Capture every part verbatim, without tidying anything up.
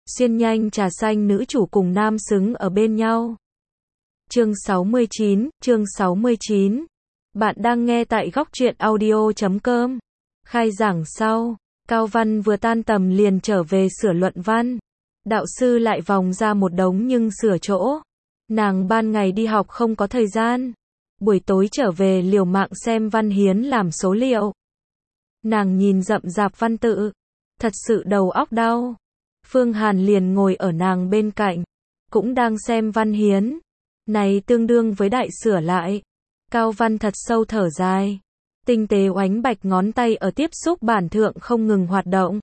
Xuyên nhanh trà xanh nữ chủ cùng nam xứng ở bên nhau. Chương sáu mươi chín, chương sáu mươi chín. Bạn đang nghe tại góc truyện audio chấm com. Khai giảng sau, Cao Văn vừa tan tầm liền trở về sửa luận văn. Đạo sư lại vòng ra một đống nhưng sửa chỗ. Nàng ban ngày đi học không có thời gian. Buổi tối trở về liều mạng xem văn hiến làm số liệu. Nàng nhìn rậm rạp văn tự. Thật sự đầu óc đau. Phương Hàn liền ngồi ở nàng bên cạnh. Cũng đang xem văn hiến. Này tương đương với đại sửa lại. Cao Văn thật sâu thở dài. Tinh tế oánh bạch ngón tay ở tiếp xúc bản thượng không ngừng hoạt động.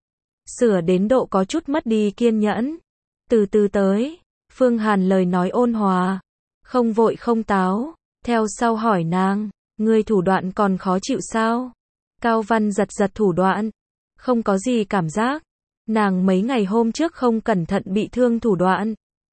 Sửa đến độ có chút mất đi kiên nhẫn. Từ từ tới. Phương Hàn lời nói ôn hòa. Không vội không táo. Theo sau hỏi nàng. Ngươi thủ đoạn còn khó chịu sao? Cao Văn giật giật thủ đoạn. Không có gì cảm giác. Nàng mấy ngày hôm trước không cẩn thận bị thương thủ đoạn.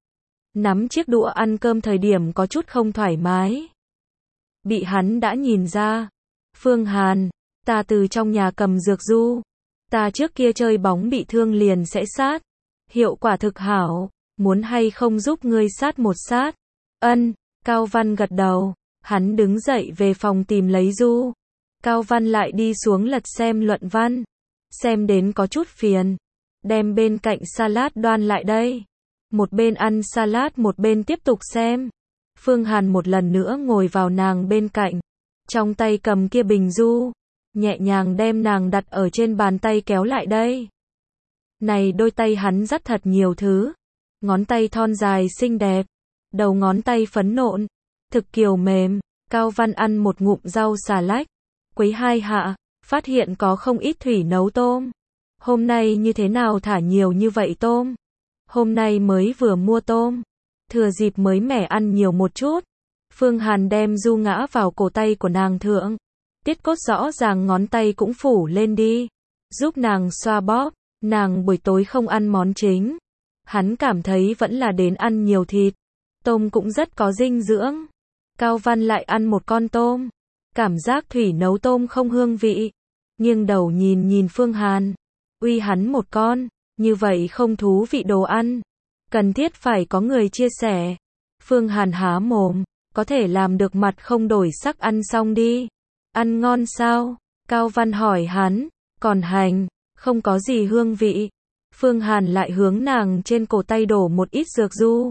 Nắm chiếc đũa ăn cơm thời điểm có chút không thoải mái. Bị hắn đã nhìn ra. Phương Hàn, ta từ trong nhà cầm dược du. Ta trước kia chơi bóng bị thương liền sẽ sát. Hiệu quả thực hảo. Muốn hay không giúp ngươi sát một sát? Ân, Cao Văn gật đầu. Hắn đứng dậy về phòng tìm lấy du. Cao Văn lại đi xuống lật xem luận văn. Xem đến có chút phiền. Đem bên cạnh salad đoan lại đây. Một bên ăn salad một bên tiếp tục xem. Phương Hàn một lần nữa ngồi vào nàng bên cạnh. Trong tay cầm kia bình du. Nhẹ nhàng đem nàng đặt ở trên bàn tay kéo lại đây. Này đôi tay hắn dắt thật nhiều thứ. Ngón tay thon dài xinh đẹp. Đầu ngón tay phấn nộn. Thực kiều mềm. Cao Văn ăn một ngụm rau xà lách. Quấy hai hạ. Phát hiện có không ít thủy nấu tôm. Hôm nay như thế nào thả nhiều như vậy tôm? Hôm nay mới vừa mua tôm. Thừa dịp mới mẻ ăn nhiều một chút. Phương Hàn đem du ngã vào cổ tay của nàng thượng. Tiết cốt rõ ràng ngón tay cũng phủ lên đi. Giúp nàng xoa bóp. Nàng buổi tối không ăn món chính. Hắn cảm thấy vẫn là đến ăn nhiều thịt. Tôm cũng rất có dinh dưỡng. Cao Văn lại ăn một con tôm. Cảm giác thủy nấu tôm không hương vị. Nghiêng đầu nhìn nhìn Phương Hàn. Uy hắn một con. Như vậy không thú vị đồ ăn. Cần thiết phải có người chia sẻ. Phương Hàn há mồm. Có thể làm được mặt không đổi sắc ăn xong đi. Ăn ngon sao? Cao Văn hỏi hắn. Còn hành. Không có gì hương vị. Phương Hàn lại hướng nàng trên cổ tay đổ một ít dược du.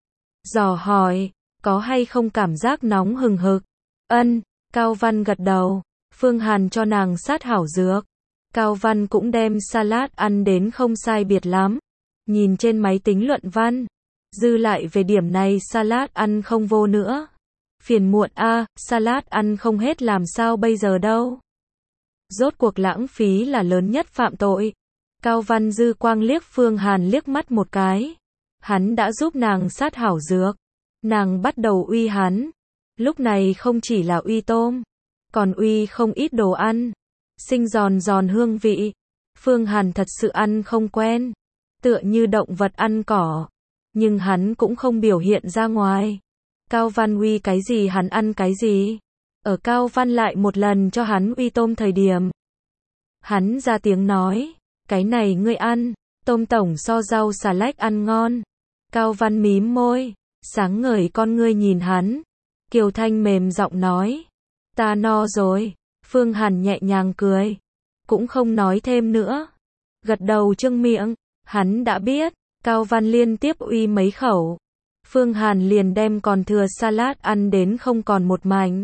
Dò hỏi. Có hay không cảm giác nóng hừng hực? Ân. Cao Văn gật đầu. Phương Hàn cho nàng sát hảo dược. Cao Văn cũng đem salad ăn đến không sai biệt lắm. Nhìn trên máy tính luận văn. Dư lại về điểm này salad ăn không vô nữa. Phiền muộn a, à, salad ăn không hết làm sao bây giờ đâu. Rốt cuộc lãng phí là lớn nhất phạm tội. Cao Văn dư quang liếc Phương Hàn liếc mắt một cái. Hắn đã giúp nàng sát hảo dược. Nàng bắt đầu uy hắn. Lúc này không chỉ là uy tôm. Còn uy không ít đồ ăn. Sinh giòn giòn hương vị. Phương Hàn thật sự ăn không quen. Tựa như động vật ăn cỏ. Nhưng hắn cũng không biểu hiện ra ngoài. Cao Văn uy cái gì hắn ăn cái gì. Ở Cao Văn lại một lần cho hắn uy tôm thời điểm. Hắn ra tiếng nói. Cái này ngươi ăn. Tôm tổng so rau xà lách ăn ngon. Cao Văn mím môi. Sáng ngời con ngươi nhìn hắn. Kiều Thanh mềm giọng nói. Ta no rồi. Phương Hàn nhẹ nhàng cười. Cũng không nói thêm nữa. Gật đầu trưng miệng. Hắn đã biết. Cao Văn liên tiếp uy mấy khẩu. Phương Hàn liền đem còn thừa salad ăn đến không còn một mảnh.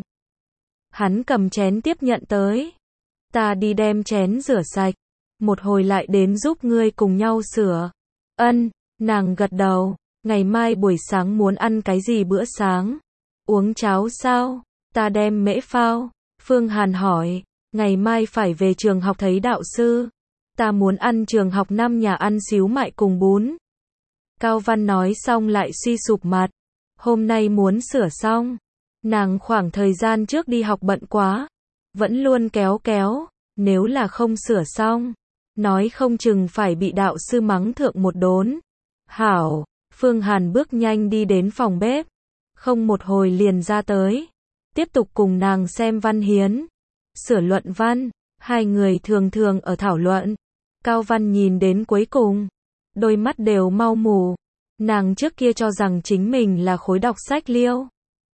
Hắn cầm chén tiếp nhận tới. Ta đi đem chén rửa sạch. Một hồi lại đến giúp ngươi cùng nhau sửa. Ân, nàng gật đầu. Ngày mai buổi sáng muốn ăn cái gì bữa sáng? Uống cháo sao? Ta đem mễ phao. Phương Hàn hỏi. Ngày mai phải về trường học thấy đạo sư. Ta muốn ăn trường học năm nhà ăn xíu mại cùng bún. Cao Văn nói xong lại suy sụp mặt. Hôm nay muốn sửa xong. Nàng khoảng thời gian trước đi học bận quá. Vẫn luôn kéo kéo. Nếu là không sửa xong. Nói không chừng phải bị đạo sư mắng thượng một đốn. Hảo. Phương Hàn bước nhanh đi đến phòng bếp. Không một hồi liền ra tới. Tiếp tục cùng nàng xem văn hiến. Sửa luận văn. Hai người thường thường ở thảo luận. Cao Văn nhìn đến cuối cùng. đôi mắt đều mau mù. Nàng trước kia cho rằng chính mình là khối đọc sách liêu.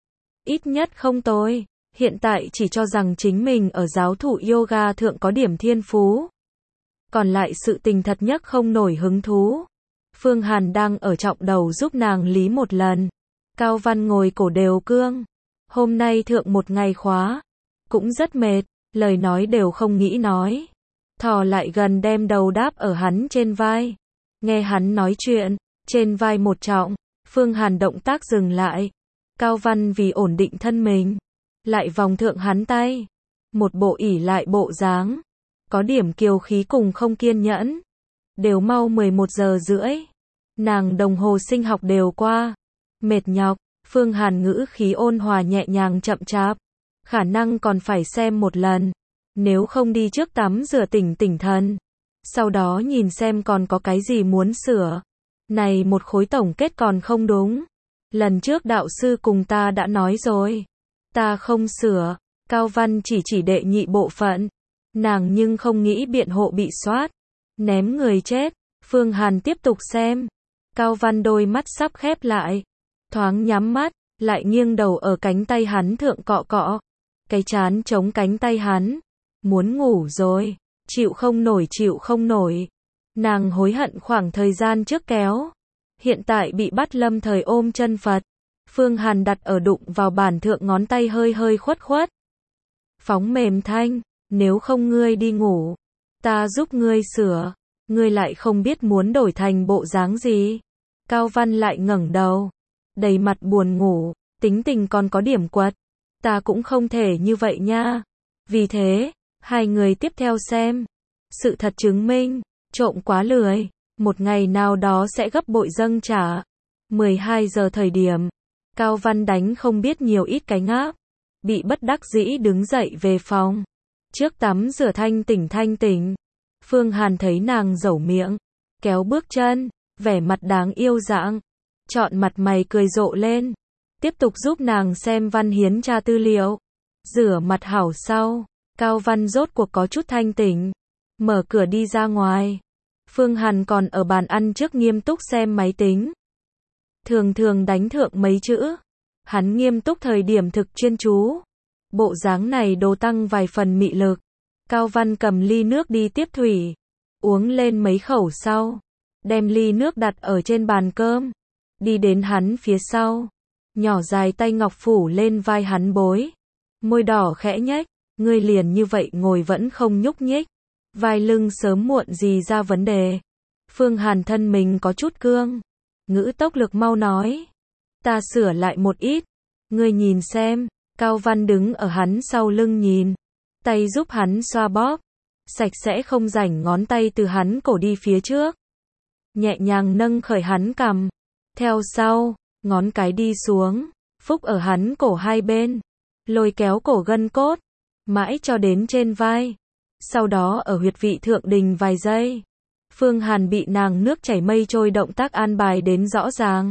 Ít nhất không tồi, hiện tại chỉ cho rằng chính mình ở giáo thụ yoga thượng có điểm thiên phú. Còn lại sự tình thật nhất không nổi hứng thú. Phương Hàn đang ở trọng đầu giúp nàng lý một lần. Cao Văn ngồi cổ đều cương. Hôm nay thượng một ngày khóa. Cũng rất mệt, lời nói đều không nghĩ nói. Thò lại gần đem đầu đáp ở hắn trên vai. Nghe hắn nói chuyện, trên vai một trọng. Phương Hàn động tác dừng lại. Cao Văn vì ổn định thân mình. Lại vòng thượng hắn tay. Một bộ ỉ lại bộ dáng. Có điểm kiều khí cùng không kiên nhẫn. Đều mau mười một giờ rưỡi. Nàng đồng hồ sinh học đều qua. Mệt nhọc, Phương Hàn ngữ khí ôn hòa nhẹ nhàng chậm chạp. Khả năng còn phải xem một lần. Nếu không đi trước tắm rửa tỉnh tỉnh thần. Sau đó nhìn xem còn có cái gì muốn sửa. Này một khối tổng kết còn không đúng. Lần trước đạo sư cùng ta đã nói rồi. Ta không sửa. Cao Văn chỉ chỉ đệ nhị bộ phận. Nàng nhưng không nghĩ biện hộ bị soát. Ném người chết. Phương Hàn tiếp tục xem. Cao Văn đôi mắt sắp khép lại. Thoáng nhắm mắt, lại nghiêng đầu ở cánh tay hắn thượng cọ cọ. Cái chán chống cánh tay hắn. Muốn ngủ rồi. Chịu không nổi chịu không nổi. Nàng hối hận khoảng thời gian trước kéo. Hiện tại bị bắt lâm thời ôm chân Phật. Phương Hàn đặt ở đụng vào bàn thượng ngón tay hơi hơi khuất khuất. Phóng mềm thanh. Nếu không ngươi đi ngủ. Ta giúp ngươi sửa. Ngươi lại không biết muốn đổi thành bộ dáng gì. Cao Văn lại ngẩng đầu. Đầy mặt buồn ngủ. Tính tình còn có điểm quật. Ta cũng không thể như vậy nha. Vì thế, hai người tiếp theo xem. Sự thật chứng minh, trộm quá lười. Một ngày nào đó sẽ gấp bội dâng trả. mười hai giờ thời điểm. Cao Văn đánh không biết nhiều ít cái ngáp. Bị bất đắc dĩ đứng dậy về phòng. Trước tắm rửa thanh tỉnh thanh tỉnh. Phương Hàn thấy nàng dẩu miệng. Kéo bước chân. Vẻ mặt đáng yêu dạng. Chọn mặt mày cười rộ lên. Tiếp tục giúp nàng xem Văn Hiến tra tư liệu. Rửa mặt hảo sau. Cao Văn rốt cuộc có chút thanh tỉnh. Mở cửa đi ra ngoài. Phương Hàn còn ở bàn ăn trước nghiêm túc xem máy tính. Thường thường đánh thượng mấy chữ. Hắn nghiêm túc thời điểm thực chuyên chú. Bộ dáng này đồ tăng vài phần mị lực. Cao Văn cầm ly nước đi tiếp thủy. Uống lên mấy khẩu sau. Đem ly nước đặt ở trên bàn cơm. Đi đến hắn phía sau. Nhỏ dài tay ngọc phủ lên vai hắn bối. Môi đỏ khẽ nhếch. Ngươi liền như vậy ngồi vẫn không nhúc nhích. Vai lưng sớm muộn gì ra vấn đề. Phương Hàn thân mình có chút cương. Ngữ tốc lực mau nói. Ta sửa lại một ít. Ngươi nhìn xem. Cao Văn đứng ở hắn sau lưng nhìn. Tay giúp hắn xoa bóp. Sạch sẽ không rảnh ngón tay từ hắn cổ đi phía trước. Nhẹ nhàng nâng khởi hắn cằm. Theo sau, ngón cái đi xuống. Phúc ở hắn cổ hai bên. Lôi kéo cổ gân cốt. Mãi cho đến trên vai. Sau đó ở huyệt vị thượng đình vài giây. Phương Hàn bị nàng nước chảy mây trôi động tác an bài đến rõ ràng.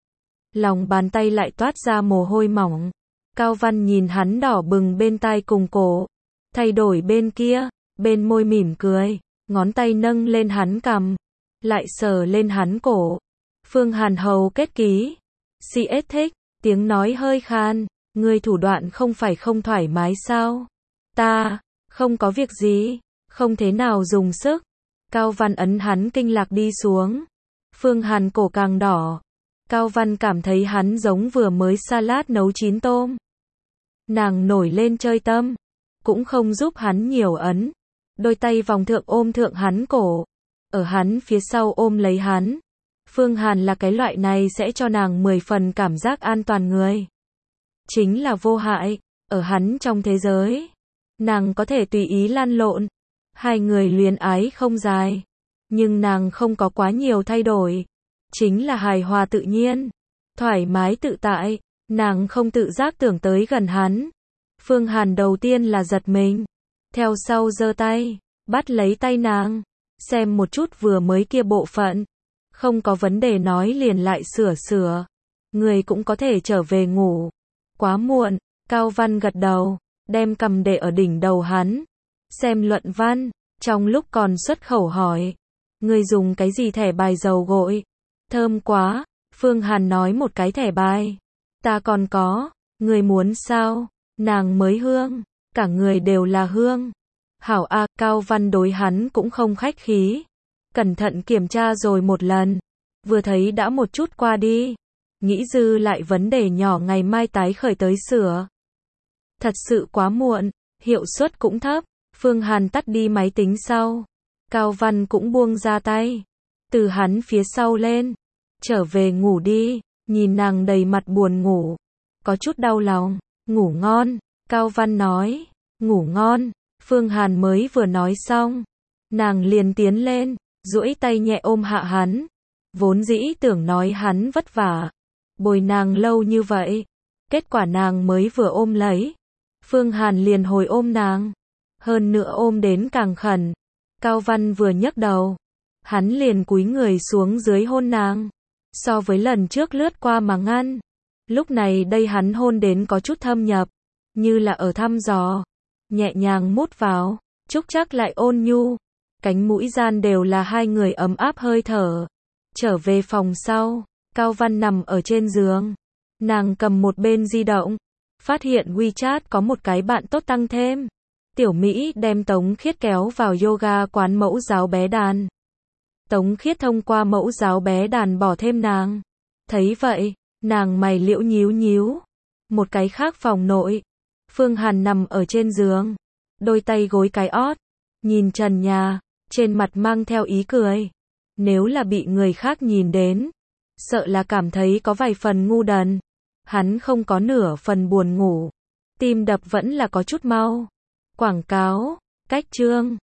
Lòng bàn tay lại toát ra mồ hôi mỏng. Cao Văn nhìn hắn đỏ bừng bên tai cùng cổ. Thay đổi bên kia, bên môi mỉm cười. Ngón tay nâng lên hắn cằm. Lại sờ lên hắn cổ. Phương Hàn hầu kết ký. xê ét thích, tiếng nói hơi khan. Ngươi thủ đoạn không phải không thoải mái sao? Ta, không có việc gì. Không thế nào dùng sức. Cao Văn ấn hắn kinh lạc đi xuống. Phương Hàn cổ càng đỏ. Cao Văn cảm thấy hắn giống vừa mới salad nấu chín tôm. Nàng nổi lên chơi tâm. Cũng không giúp hắn nhiều ấn. Đôi tay vòng thượng ôm thượng hắn cổ. Ở hắn phía sau ôm lấy hắn. Phương Hàn là cái loại này sẽ cho nàng mười phần cảm giác an toàn người. Chính là vô hại. Ở hắn trong thế giới. Nàng có thể tùy ý lăn lộn. Hai người luyến ái không dài. Nhưng nàng không có quá nhiều thay đổi. Chính là hài hòa tự nhiên. Thoải mái tự tại. Nàng không tự giác tưởng tới gần hắn. Phương Hàn đầu tiên là giật mình. Theo sau giơ tay. Bắt lấy tay nàng. Xem một chút vừa mới kia bộ phận. Không có vấn đề nói liền lại sửa sửa. Người cũng có thể trở về ngủ. Quá muộn. Cao Văn gật đầu. Đem cầm để ở đỉnh đầu hắn. Xem luận văn. Trong lúc còn xuất khẩu hỏi. Ngươi dùng cái gì thẻ bài dầu gội? Thơm quá. Phương Hàn nói một cái thẻ bài. Ta còn có. Ngươi muốn sao? Nàng mới hương. Cả người đều là hương. Hảo a, Cao Văn đối hắn cũng không khách khí. Cẩn thận kiểm tra rồi một lần. Vừa thấy đã một chút qua đi. Nghĩ dư lại vấn đề nhỏ ngày mai tái khởi tới sửa. Thật sự quá muộn, hiệu suất cũng thấp. Phương Hàn tắt đi máy tính sau. Cao Văn cũng buông ra tay. Từ hắn phía sau lên. Trở về ngủ đi. Nhìn nàng đầy mặt buồn ngủ. Có chút đau lòng. Ngủ ngon. Cao Văn nói. Ngủ ngon. Phương Hàn mới vừa nói xong. Nàng liền tiến lên. Duỗi tay nhẹ ôm hạ hắn. Vốn dĩ tưởng nói hắn vất vả. Bồi nàng lâu như vậy. Kết quả nàng mới vừa ôm lấy. Phương Hàn liền hồi ôm nàng. Hơn nữa ôm đến càng khẩn. Cao Văn vừa nhấc đầu. Hắn liền cúi người xuống dưới hôn nàng. So với lần trước lướt qua mà ngăn. Lúc này đây hắn hôn đến có chút thâm nhập. Như là ở thăm dò. Nhẹ nhàng mút vào. Trúc chắc lại ôn nhu. Cánh mũi gian đều là hai người ấm áp hơi thở. Trở về phòng sau. Cao Văn nằm ở trên giường. Nàng cầm một bên di động. Phát hiện WeChat có một cái bạn tốt tăng thêm. Tiểu Mỹ đem Tống Khiết kéo vào yoga quán mẫu giáo bé đàn. Tống Khiết thông qua mẫu giáo bé đàn bỏ thêm nàng. Thấy vậy, nàng mày liễu nhíu nhíu. Một cái khác phòng nội. Phương Hàn nằm ở trên giường. Đôi tay gối cái ót. Nhìn trần nhà. Trên mặt mang theo ý cười. Nếu là bị người khác nhìn đến. Sợ là cảm thấy có vài phần ngu đần. Hắn không có nửa phần buồn ngủ. Tim đập vẫn là có chút mau. Quảng cáo. Cách chương.